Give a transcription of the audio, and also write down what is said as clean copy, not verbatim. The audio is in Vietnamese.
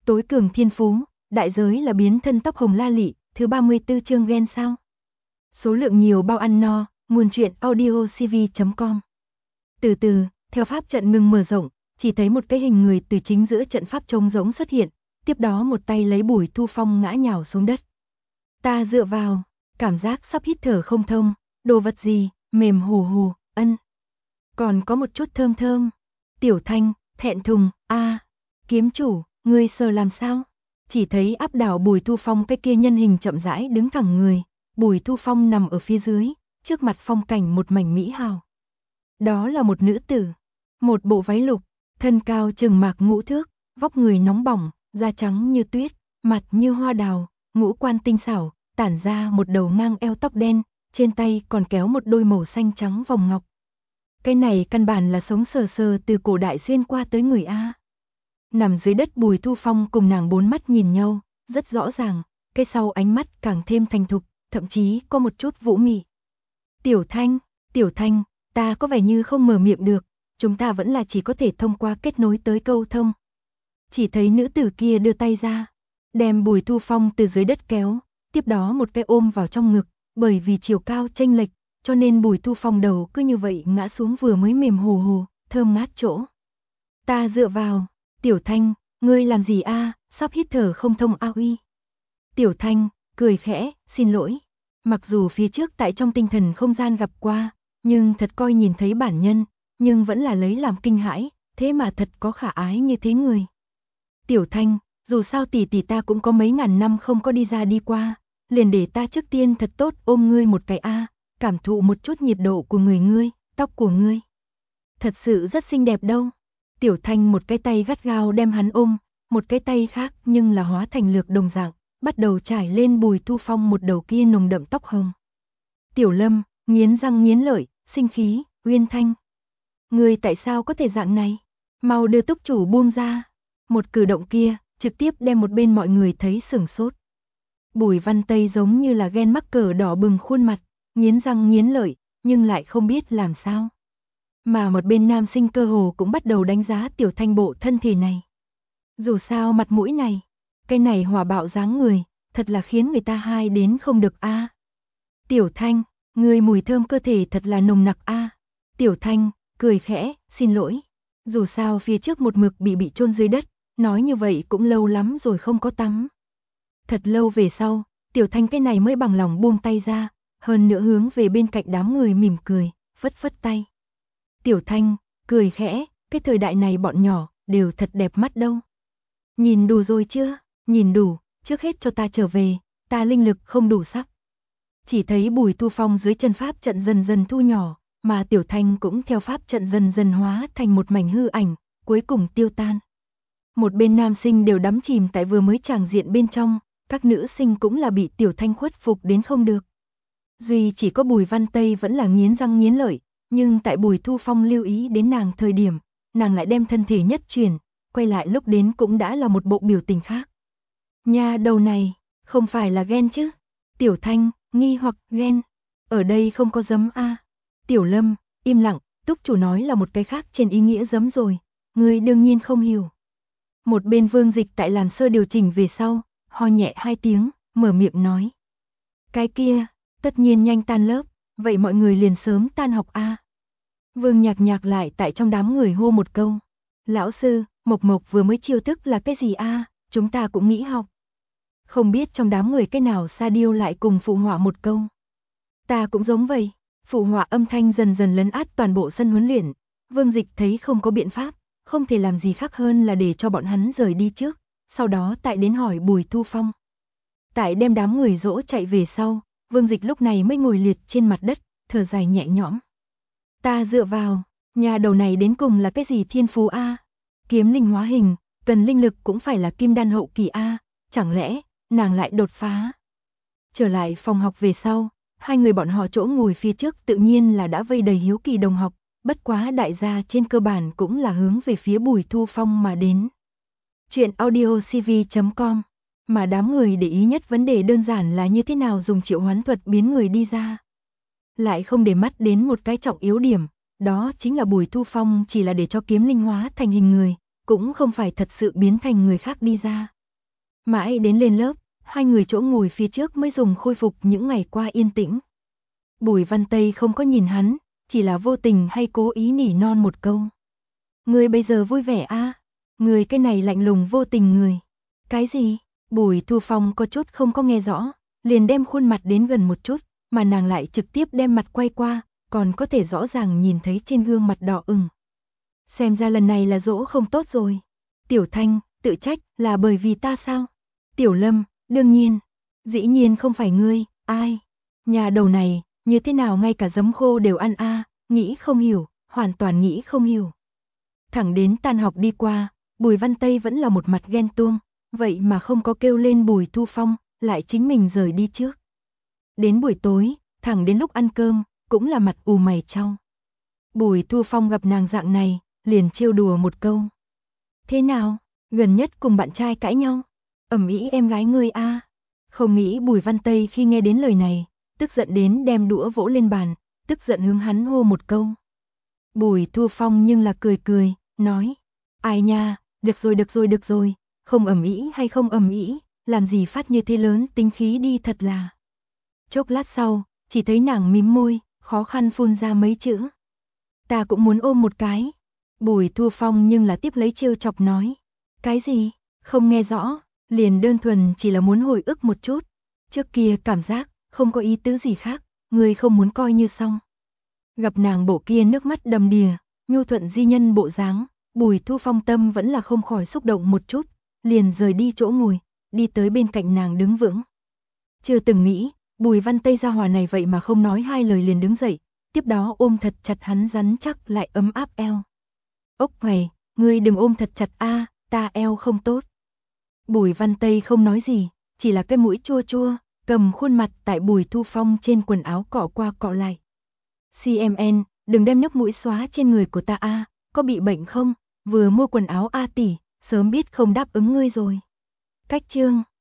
Tối cường thiên phú, đại giới là biến thân tóc hồng la lị, thứ 34 chương ghen sao. Số lượng nhiều bao ăn no, nguồn truyện audiocv.com. Từ từ, theo pháp trận ngừng mở rộng, chỉ thấy một cái hình người từ chính giữa trận pháp trống rỗng xuất hiện, tiếp đó một tay lấy Bùi Thu Phong ngã nhào xuống đất. Ta dựa vào, cảm giác sắp hít thở không thông, đồ vật gì, mềm hù hù, còn có một chút thơm thơm. Tiểu Thanh, thẹn thùng, kiếm chủ, ngươi sờ làm sao? Chỉ thấy áp đảo Bùi Thu Phong cái kia nhân hình chậm rãi đứng thẳng người, Bùi Thu Phong nằm ở phía dưới, trước mặt phong cảnh một mảnh mỹ hào. Đó là một nữ tử, một bộ váy lục, thân cao chừng mạc ngũ thước, vóc người nóng bỏng, da trắng như tuyết, mặt như hoa đào, ngũ quan tinh xảo, tản ra một đầu ngang eo tóc đen, trên tay còn kéo một đôi màu xanh trắng vòng ngọc. Cái này căn bản là sống sờ sờ từ cổ đại xuyên qua tới người A. Nằm dưới đất Bùi Thu Phong cùng nàng bốn mắt nhìn nhau, rất rõ ràng, cái sau ánh mắt càng thêm thành thục, thậm chí có một chút vũ mị. Tiểu Thanh, ta có vẻ như không mở miệng được, chúng ta vẫn là chỉ có thể thông qua kết nối tới câu thông. Chỉ thấy nữ tử kia đưa tay ra, đem Bùi Thu Phong từ dưới đất kéo, tiếp đó một cái ôm vào trong ngực, bởi vì chiều cao chênh lệch, cho nên Bùi Thu Phong đầu cứ như vậy ngã xuống vừa mới mềm hù hù, thơm ngát chỗ. Ta dựa vào, Tiểu Thanh, ngươi làm gì a? Sắp hít thở không thông a uy. Tiểu Thanh, cười khẽ, xin lỗi. Mặc dù phía trước tại trong tinh thần không gian gặp qua, nhưng thật coi nhìn thấy bản nhân, nhưng vẫn là lấy làm kinh hãi, thế mà thật có khả ái như thế người. Tiểu Thanh, dù sao tỷ tỷ ta cũng có mấy ngàn năm không có đi ra đi qua, liền để ta trước tiên thật tốt ôm ngươi một cái a, cảm thụ một chút nhiệt độ của người ngươi, tóc của ngươi. Thật sự rất xinh đẹp đâu. Tiểu Thanh một cái tay gắt gao đem hắn ôm, một cái tay khác nhưng là hóa thành lược đồng dạng, bắt đầu trải lên Bùi Thu Phong một đầu kia nồng đậm tóc hồng. Tiểu Lâm, nghiến răng nghiến lợi, sinh khí, Uyên Thanh. Ngươi tại sao có thể dạng này? Mau đưa túc chủ buông ra. Một cử động kia, trực tiếp đem một bên mọi người thấy sửng sốt. Bùi Văn Tây giống như là ghen mắc cỡ đỏ bừng khuôn mặt, nghiến răng nghiến lợi, nhưng lại không biết làm sao. Mà một bên nam sinh cơ hồ cũng bắt đầu đánh giá Tiểu Thanh bộ thân thể này. Dù sao mặt mũi này, cái này hòa bạo dáng người, thật là khiến người ta hai đến không được a. Tiểu Thanh, người mùi thơm cơ thể thật là nồng nặc a. Tiểu Thanh, cười khẽ, xin lỗi. Dù sao phía trước một mực bị chôn dưới đất, nói như vậy cũng lâu lắm rồi không có tắm. Thật lâu về sau, Tiểu Thanh cái này mới bằng lòng buông tay ra, hơn nữa hướng về bên cạnh đám người mỉm cười, phất phất tay. Tiểu Thanh, cười khẽ, cái thời đại này bọn nhỏ, đều thật đẹp mắt đâu. Nhìn đủ rồi chưa? Nhìn đủ, trước hết cho ta trở về, ta linh lực không đủ sắc. Chỉ thấy Bùi Thu Phong dưới chân pháp trận dần dần thu nhỏ, mà Tiểu Thanh cũng theo pháp trận dần dần hóa thành một mảnh hư ảnh, cuối cùng tiêu tan. Một bên nam sinh đều đắm chìm tại vừa mới tràng diện bên trong, các nữ sinh cũng là bị Tiểu Thanh khuất phục đến không được. Duy chỉ có Bùi Văn Tây vẫn là nghiến răng nghiến lợi, nhưng tại Bùi Thu Phong lưu ý đến nàng thời điểm, nàng lại đem thân thể nhất chuyển, quay lại lúc đến cũng đã là một bộ biểu tình khác. Nha đầu này, không phải là ghen chứ? Tiểu Thanh, nghi hoặc ghen, ở đây không có giấm a. Tiểu Lâm, im lặng, túc chủ nói là một cái khác trên ý nghĩa giấm rồi, ngươi đương nhiên không hiểu. Một bên Vương Dịch tại làm sơ điều chỉnh về sau, ho nhẹ hai tiếng, mở miệng nói. Cái kia, tất nhiên nhanh tan lớp, vậy mọi người liền sớm tan học a. Vương Nhạc Nhạc lại tại trong đám người hô một câu. Lão sư, Mộc Mộc vừa mới chiêu thức là cái gì a? Chúng ta cũng nghĩ học. Không biết trong đám người cái nào Sa Điêu lại cùng phụ họa một câu. Ta cũng giống vậy. Phụ họa âm thanh dần dần lấn át toàn bộ sân huấn luyện. Vương Dịch thấy không có biện pháp, không thể làm gì khác hơn là để cho bọn hắn rời đi trước, sau đó tại đến hỏi Bùi Thu Phong. Tại đem đám người dỗ chạy về sau, Vương Dịch lúc này mới ngồi liệt trên mặt đất, thở dài nhẹ nhõm. Ta dựa vào, nhà đầu này đến cùng là cái gì thiên phú a? Kiếm linh hóa hình, cần linh lực cũng phải là kim đan hậu kỳ a, chẳng lẽ nàng lại đột phá? Trở lại phòng học về sau, hai người bọn họ chỗ ngồi phía trước tự nhiên là đã vây đầy hiếu kỳ đồng học, bất quá đại gia trên cơ bản cũng là hướng về phía Bùi Thu Phong mà đến. Chuyện audiocv.com, mà đám người để ý nhất vấn đề đơn giản là như thế nào dùng triệu hoán thuật biến người đi ra. Lại không để mắt đến một cái trọng yếu điểm, đó chính là Bùi Thu Phong chỉ là để cho kiếm linh hóa thành hình người, cũng không phải thật sự biến thành người khác đi ra. Mãi đến lên lớp, hai người chỗ ngồi phía trước mới dùng khôi phục những ngày qua yên tĩnh. Bùi Văn Tây không có nhìn hắn, chỉ là vô tình hay cố ý nỉ non một câu. Người bây giờ vui vẻ a? Người cái này lạnh lùng vô tình người. Cái gì? Bùi Thu Phong có chút không có nghe rõ, liền đem khuôn mặt đến gần một chút, mà nàng lại trực tiếp đem mặt quay qua, còn có thể rõ ràng nhìn thấy trên gương mặt đỏ ửng. Xem ra lần này là dỗ không tốt rồi. Tiểu Thanh, tự trách, là bởi vì ta sao? Tiểu Lâm, đương nhiên. Dĩ nhiên không phải ngươi, ai? Nhà đầu này, như thế nào ngay cả giấm khô đều ăn a? Nghĩ không hiểu, hoàn toàn nghĩ không hiểu. Thẳng đến tan học đi qua, Bùi Văn Tây vẫn là một mặt ghen tuông, vậy mà không có kêu lên Bùi Thu Phong, lại chính mình rời đi trước. Đến buổi tối, thẳng đến lúc ăn cơm, cũng là mặt ù mày chau. Bùi Thu Phong gặp nàng dạng này, liền trêu đùa một câu. Thế nào, gần nhất cùng bạn trai cãi nhau? Ầm ĩ em gái ngươi a? Không nghĩ Bùi Văn Tây khi nghe đến lời này, tức giận đến đem đũa vỗ lên bàn, tức giận hướng hắn hô một câu. Bùi Thu Phong nhưng là cười cười, nói. Ai nha, được rồi, không ầm ĩ hay không ầm ĩ, làm gì phát như thế lớn tính khí đi thật là. Chốc lát sau, chỉ thấy nàng mím môi, khó khăn phun ra mấy chữ. Ta cũng muốn ôm một cái. Bùi Thu Phong nhưng là tiếp lấy trêu chọc nói. Cái gì? Không nghe rõ, liền đơn thuần chỉ là muốn hồi ức một chút. Trước kia cảm giác, không có ý tứ gì khác, người không muốn coi như xong. Gặp nàng bộ kia nước mắt đầm đìa, nhu thuận di nhân bộ dáng, Bùi Thu Phong tâm vẫn là không khỏi xúc động một chút, liền rời đi chỗ ngồi, đi tới bên cạnh nàng đứng vững. Chưa từng nghĩ, Bùi Văn Tây gia hỏa này vậy mà không nói hai lời liền đứng dậy, tiếp đó ôm thật chặt hắn rắn chắc lại ấm áp eo. Ốc này, ngươi đừng ôm thật chặt a, ta eo không tốt. Bùi Văn Tây không nói gì, chỉ là cái mũi chua chua, cầm khuôn mặt tại Bùi Thu Phong trên quần áo cọ qua cọ lại. CMN, đừng đem nước mũi xóa trên người của ta a, có bị bệnh không? Vừa mua quần áo a tỷ, sớm biết không đáp ứng ngươi rồi. Cách chương